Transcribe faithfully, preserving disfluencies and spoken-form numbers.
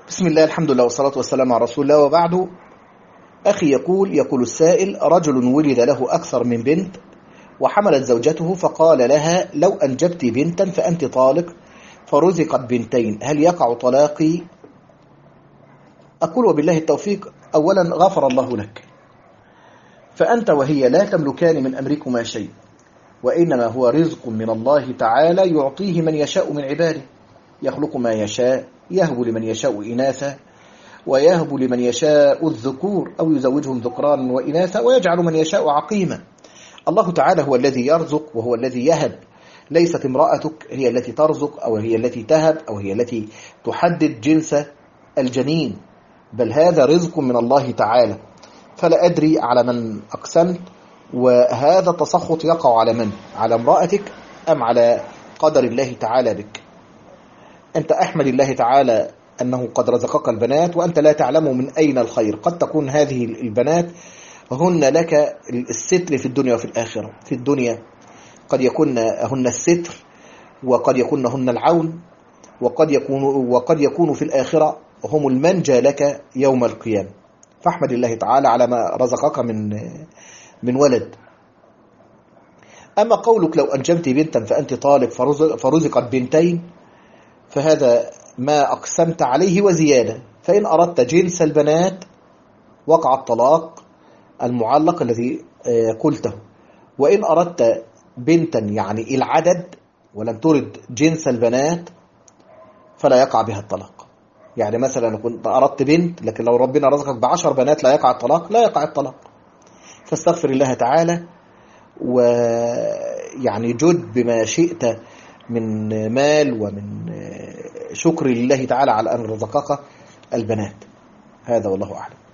بسم الله، الحمد لله والصلاة والسلام على رسول الله، وبعد. أخي يقول يقول السائل: رجل ولد له أكثر من بنت وحملت زوجته فقال لها: لو أنجبت بنتا فأنت طالق، فرزقت بنتين، هل يقع طلاقي؟ أقول وبالله التوفيق. أولا غفر الله لك، فأنت وهي لا تملكان من أمركما شيء، وإنما هو رزق من الله تعالى يعطيه من يشاء من عباده، يخلق ما يشاء، يهب لمن يشاء إناثا ويهب لمن يشاء الذكور أو يزوجهم ذكرانا وإناثا ويجعل من يشاء عقيما. الله تعالى هو الذي يرزق وهو الذي يهب، ليست امرأتك هي التي ترزق أو هي التي تهب أو هي التي تحدد جنس الجنين، بل هذا رزق من الله تعالى. فلا أدري على من أقسمت، وهذا التسخط يقع على من؟ على امرأتك أم على قدر الله تعالى بك؟ أنت أحمد الله تعالى أنه قد رزقك البنات وأنت لا تعلم من أين الخير. قد تكون هذه البنات هن لك الستر في الدنيا وفي الآخرة. في الدنيا قد يكون هن الستر، وقد يكون هن العون، وقد يكون وقد يكون في الآخرة هم المنجى لك يوم القيامة. فاحمد الله تعالى على ما رزقك من من ولد. أما قولك لو أنجبت بنتا فأنت طالق فرزقت بنتين، فهذا ما أقسمت عليه وزيادة. فإن أردت جنس البنات وقع الطلاق المعلق الذي قلته، وإن أردت بنتا يعني العدد ولم ترد جنس البنات فلا يقع بها الطلاق. يعني مثلا كنت أردت بنت، لكن لو ربنا رزقك بعشر بنات لا يقع الطلاق، لا يقع الطلاق. فاستغفر الله تعالى، ويعني جد بما شئت من مال ومن شكر لله تعالى على أن رزقك البنات. هذا والله أعلم.